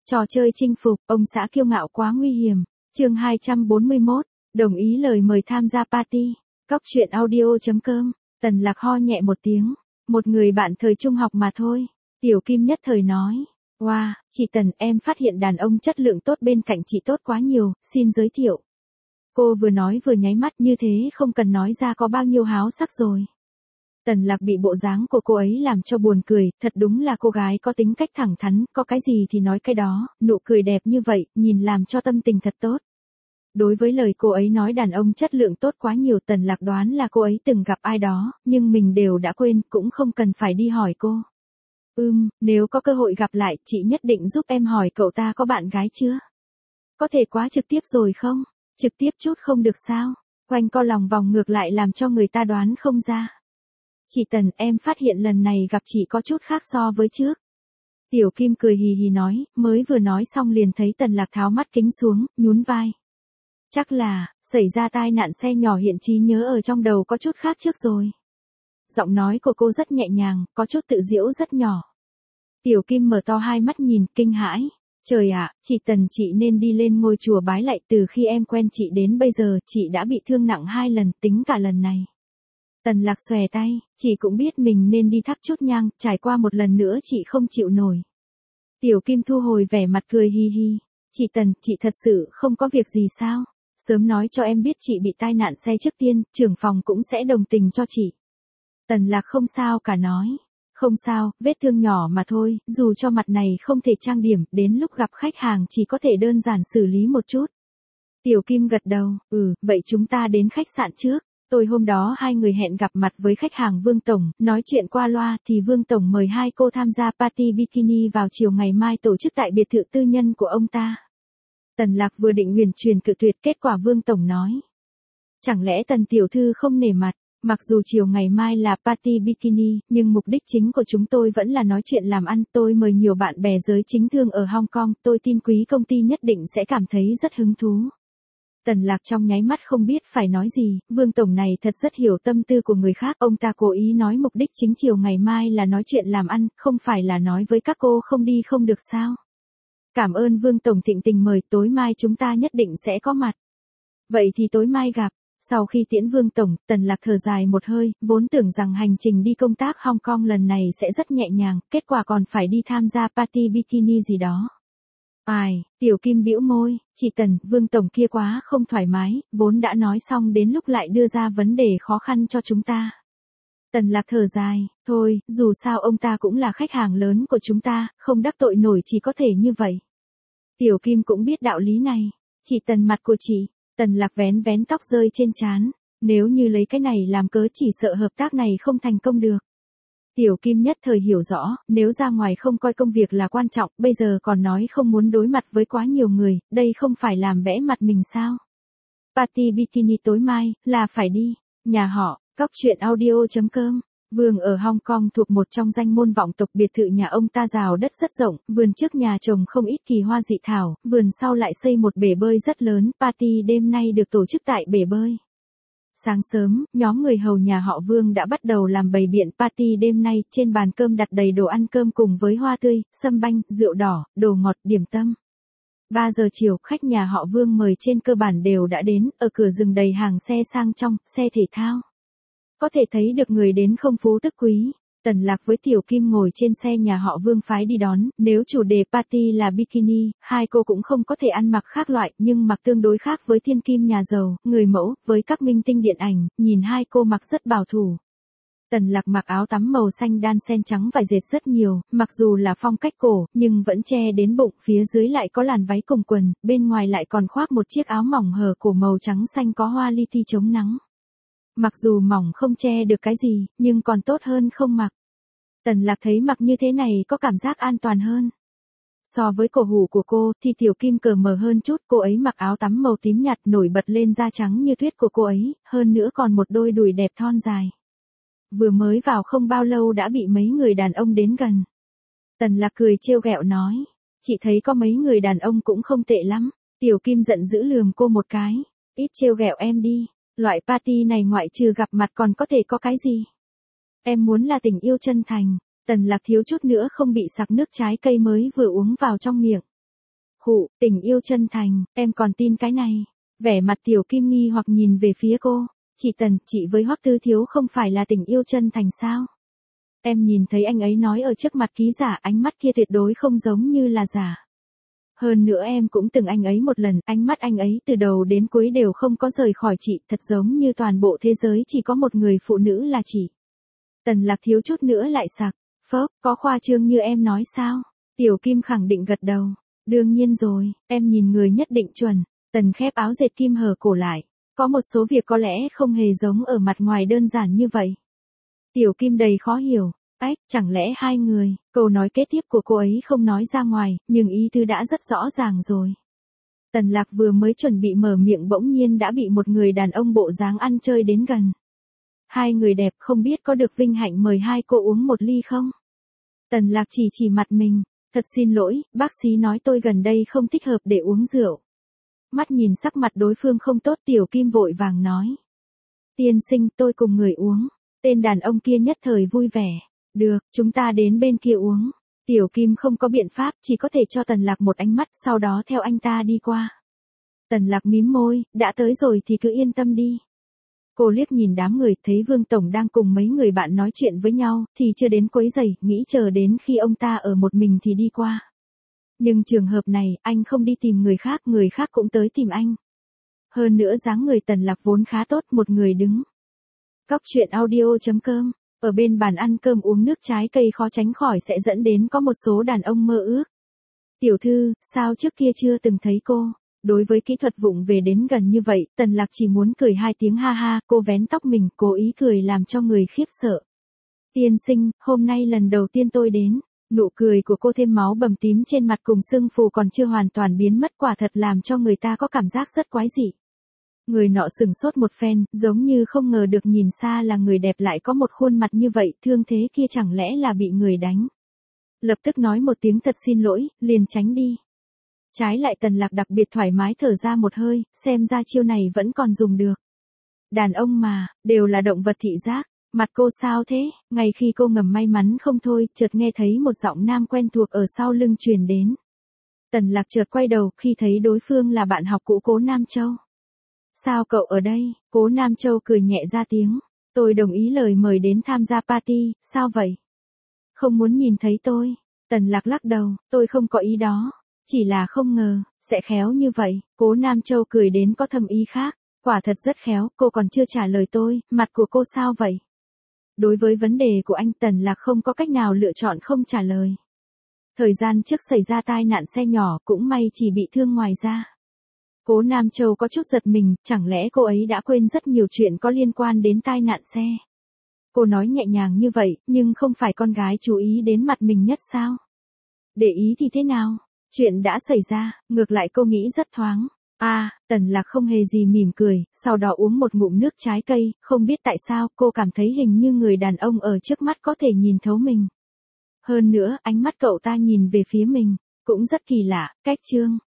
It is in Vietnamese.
Trò chơi chinh phục, ông xã kiêu ngạo quá nguy hiểm. Chương 241, đồng ý lời mời tham gia party. Cóc truyện audio.com. Tần Lạc ho nhẹ một tiếng. Một người bạn thời trung học mà thôi. Tiểu Kim nhất thời nói. Wow, chị Tần, em phát hiện đàn ông chất lượng tốt bên cạnh chị tốt quá nhiều, xin giới thiệu. Cô vừa nói vừa nháy mắt, như thế không cần nói ra có bao nhiêu háo sắc rồi. Tần Lạc bị bộ dáng của cô ấy làm cho buồn cười, thật đúng là cô gái có tính cách thẳng thắn, có cái gì thì nói cái đó, nụ cười đẹp như vậy, nhìn làm cho tâm tình thật tốt. Đối với lời cô ấy nói đàn ông chất lượng tốt quá nhiều, Tần Lạc đoán là cô ấy từng gặp ai đó, nhưng mình đều đã quên, cũng không cần phải đi hỏi cô. Nếu có cơ hội gặp lại, chị nhất định giúp em hỏi cậu ta có bạn gái chưa? Có thể quá trực tiếp rồi không? Trực tiếp chút không được sao? Quanh co lòng vòng ngược lại làm cho người ta đoán không ra. Chị Tần, em phát hiện lần này gặp chị có chút khác so với trước. Tiểu Kim cười hì hì nói, mới vừa nói xong liền thấy Tần Lạc tháo mắt kính xuống, nhún vai. Chắc là, xảy ra tai nạn xe nhỏ hiện trí nhớ ở trong đầu có chút khác trước rồi. Giọng nói của cô rất nhẹ nhàng, có chút tự giễu rất nhỏ. Tiểu Kim mở to hai mắt nhìn, kinh hãi. Trời ạ, chị Tần, chị nên đi lên ngôi chùa bái lạy, từ khi em quen chị đến bây giờ chị đã bị thương nặng 2 lần, tính cả lần này. Tần Lạc xòe tay, chị cũng biết mình nên đi thắp chút nhang, trải qua một lần nữa chị không chịu nổi. Tiểu Kim thu hồi vẻ mặt cười hi hi. Chị Tần, chị thật sự không có việc gì sao? Sớm nói cho em biết chị bị tai nạn xe trước tiên, trưởng phòng cũng sẽ đồng tình cho chị. Tần Lạc không sao cả nói. Không sao, vết thương nhỏ mà thôi, dù cho mặt này không thể trang điểm, đến lúc gặp khách hàng chỉ có thể đơn giản xử lý một chút. Tiểu Kim gật đầu, vậy chúng ta đến khách sạn trước. Tối hôm đó hai người hẹn gặp mặt với khách hàng Vương Tổng, nói chuyện qua loa thì Vương Tổng mời hai cô tham gia party bikini vào chiều ngày mai tổ chức tại biệt thự tư nhân của ông ta. Tần Lạc vừa định huyền truyền cự tuyệt, kết quả Vương Tổng nói. Chẳng lẽ Tần Tiểu Thư không nể mặt, mặc dù chiều ngày mai là party bikini, nhưng mục đích chính của chúng tôi vẫn là nói chuyện làm ăn, tôi mời nhiều bạn bè giới chính thương ở Hong Kong, tôi tin quý công ty nhất định sẽ cảm thấy rất hứng thú. Tần Lạc trong nháy mắt không biết phải nói gì, Vương Tổng này thật rất hiểu tâm tư của người khác, ông ta cố ý nói mục đích chính chiều ngày mai là nói chuyện làm ăn, không phải là nói với các cô không đi không được sao. Cảm ơn Vương Tổng thịnh tình mời, tối mai chúng ta nhất định sẽ có mặt. Vậy thì tối mai gặp. Sau khi tiễn Vương Tổng, Tần Lạc thở dài một hơi, vốn tưởng rằng hành trình đi công tác Hong Kong lần này sẽ rất nhẹ nhàng, kết quả còn phải đi tham gia party bikini gì đó. Tiểu Kim bĩu môi, chị Tần, Vương Tổng kia quá không thoải mái, vốn đã nói xong đến lúc lại đưa ra vấn đề khó khăn cho chúng ta. Tần Lạc thở dài, thôi, dù sao ông ta cũng là khách hàng lớn của chúng ta, không đắc tội nổi, chỉ có thể như vậy. Tiểu Kim cũng biết đạo lý này. Chị Tần, mặt của chị. Tần Lạc vén vén tóc rơi trên trán. Nếu như lấy cái này làm cớ chỉ sợ hợp tác này không thành công được. Tiểu Kim nhất thời hiểu rõ, nếu ra ngoài không coi công việc là quan trọng, bây giờ còn nói không muốn đối mặt với quá nhiều người, đây không phải làm bẽ mặt mình sao? Party bikini tối mai, là phải đi. Nhà họ, Cóc truyện audio.com. Vương ở Hong Kong thuộc một trong danh môn vọng tộc, biệt thự nhà ông ta rào đất rất rộng, vườn trước nhà trồng không ít kỳ hoa dị thảo, vườn sau lại xây một bể bơi rất lớn, party đêm nay được tổ chức tại bể bơi. Sáng sớm, nhóm người hầu nhà họ Vương đã bắt đầu làm bày biện party đêm nay, trên bàn cơm đặt đầy đồ ăn cơm cùng với hoa tươi, sâm banh, rượu đỏ, đồ ngọt, điểm tâm. 3 giờ chiều, khách nhà họ Vương mời trên cơ bản đều đã đến, ở cửa dừng đầy hàng xe sang trọng, xe thể thao. Có thể thấy được người đến không phú tức quý. Tần Lạc với Tiểu Kim ngồi trên xe nhà họ Vương phái đi đón, nếu chủ đề party là bikini, hai cô cũng không có thể ăn mặc khác loại, nhưng mặc tương đối khác với thiên kim nhà giàu, người mẫu, với các minh tinh điện ảnh, nhìn hai cô mặc rất bảo thủ. Tần Lạc mặc áo tắm màu xanh đan xen trắng vải dệt rất nhiều, mặc dù là phong cách cổ, nhưng vẫn che đến bụng, phía dưới lại có làn váy cùng quần, bên ngoài lại còn khoác một chiếc áo mỏng hở cổ màu trắng xanh có hoa li ti chống nắng. Mặc dù mỏng không che được cái gì, nhưng còn tốt hơn không mặc. Tần Lạc thấy mặc như thế này có cảm giác an toàn hơn. So với cổ hủ của cô, thì Tiểu Kim cờ mờ hơn chút, cô ấy mặc áo tắm màu tím nhạt nổi bật lên da trắng như tuyết của cô ấy, hơn nữa còn một đôi đùi đẹp thon dài. Vừa mới vào không bao lâu đã bị mấy người đàn ông đến gần. Tần Lạc cười trêu ghẹo nói, chị thấy có mấy người đàn ông cũng không tệ lắm. Tiểu Kim giận dữ lườm cô một cái, ít trêu ghẹo em đi. Loại party này ngoại trừ gặp mặt còn có thể có cái gì? Em muốn là tình yêu chân thành. Tần Lạc thiếu chút nữa không bị sặc nước trái cây mới vừa uống vào trong miệng. Khụ, tình yêu chân thành, em còn tin cái này. Vẻ mặt Tiểu Kim nghi hoặc nhìn về phía cô. Chị Tần, chị với Hoắc Tư Thiếu không phải là tình yêu chân thành sao? Em nhìn thấy anh ấy nói ở trước mặt ký giả, ánh mắt kia tuyệt đối không giống như là giả. Hơn nữa em cũng từng anh ấy một lần, ánh mắt anh ấy từ đầu đến cuối đều không có rời khỏi chị, thật giống như toàn bộ thế giới chỉ có một người phụ nữ là chị. Tần Lạc thiếu chút nữa lại sặc, phớp, có khoa trương như em nói sao? Tiểu Kim khẳng định gật đầu. Đương nhiên rồi, em nhìn người nhất định chuẩn. Tần khép áo dệt kim hở cổ lại. Có một số việc có lẽ không hề giống ở mặt ngoài đơn giản như vậy. Tiểu Kim đầy khó hiểu. Ách, chẳng lẽ hai người, câu nói kế tiếp của cô ấy không nói ra ngoài, nhưng ý tứ đã rất rõ ràng rồi. Tần Lạc vừa mới chuẩn bị mở miệng bỗng nhiên đã bị một người đàn ông bộ dáng ăn chơi đến gần. Hai người đẹp, không biết có được vinh hạnh mời hai cô uống một ly không? Tần Lạc chỉ mặt mình, thật xin lỗi, bác sĩ nói tôi gần đây không thích hợp để uống rượu. Mắt nhìn sắc mặt đối phương không tốt, Tiểu Kim vội vàng nói. Tiên sinh, tôi cùng người uống. Tên đàn ông kia nhất thời vui vẻ. Được, chúng ta đến bên kia uống. Tiểu Kim không có biện pháp, chỉ có thể cho Tần Lạc một ánh mắt, sau đó theo anh ta đi qua. Tần Lạc mím môi, đã tới rồi thì cứ yên tâm đi. Cô liếc nhìn đám người, thấy Vương Tổng đang cùng mấy người bạn nói chuyện với nhau, thì chưa đến quấy rầy, nghĩ chờ đến khi ông ta ở một mình thì đi qua. Nhưng trường hợp này, anh không đi tìm người khác cũng tới tìm anh. Hơn nữa dáng người Tần Lạc vốn khá tốt, một người đứng. Cóc truyện audio.com, ở bên bàn ăn cơm uống nước trái cây khó tránh khỏi sẽ dẫn đến có một số đàn ông mơ ước. Tiểu thư, sao trước kia chưa từng thấy cô? Đối với kỹ thuật vụng về đến gần như vậy, Tần Lạc chỉ muốn cười hai tiếng ha ha, cô vén tóc mình, cố ý cười làm cho người khiếp sợ. Tiên sinh, hôm nay lần đầu tiên tôi đến. Nụ cười của cô thêm máu bầm tím trên mặt cùng sưng phù còn chưa hoàn toàn biến mất, quả thật làm cho người ta có cảm giác rất quái dị. Người nọ sừng sốt một phen, giống như không ngờ được nhìn xa là người đẹp lại có một khuôn mặt như vậy, thương thế kia chẳng lẽ là bị người đánh. Lập tức nói một tiếng thật xin lỗi, liền tránh đi. Trái lại Tần Lạc đặc biệt thoải mái thở ra một hơi, xem ra chiêu này vẫn còn dùng được. Đàn ông mà, đều là động vật thị giác. Mặt cô sao thế? Ngay khi cô ngầm may mắn không thôi, chợt nghe thấy một giọng nam quen thuộc ở sau lưng truyền đến. Tần Lạc chợt quay đầu, khi thấy đối phương là bạn học cũ Cố Nam Châu. Sao cậu ở đây? Cố Nam Châu cười nhẹ ra tiếng. Tôi đồng ý lời mời đến tham gia party, sao vậy? Không muốn nhìn thấy tôi. Tần Lạc lắc đầu, tôi không có ý đó. Chỉ là không ngờ, sẽ khéo như vậy. Cố Nam Châu cười đến có thâm ý khác. Quả thật rất khéo, cô còn chưa trả lời tôi, mặt của cô sao vậy? Đối với vấn đề của anh, Tần Lạc không có cách nào lựa chọn không trả lời. Thời gian trước xảy ra tai nạn xe nhỏ, cũng may chỉ bị thương ngoài da. Cố Nam Châu có chút giật mình, chẳng lẽ cô ấy đã quên rất nhiều chuyện có liên quan đến tai nạn xe. Cô nói nhẹ nhàng như vậy, nhưng không phải con gái chú ý đến mặt mình nhất sao? Để ý thì thế nào? Chuyện đã xảy ra, ngược lại cô nghĩ rất thoáng. Tần Lạc không hề gì mỉm cười, sau đó uống một ngụm nước trái cây, không biết tại sao cô cảm thấy hình như người đàn ông ở trước mắt có thể nhìn thấu mình. Hơn nữa, ánh mắt cậu ta nhìn về phía mình, cũng rất kỳ lạ, cách trương.